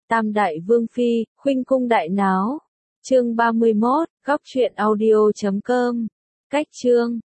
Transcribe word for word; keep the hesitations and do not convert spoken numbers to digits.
Tam đại vương phi, khuynh cung đại náo. Chương ba mươi mốt, góc truyện audio chấm com. Cách chương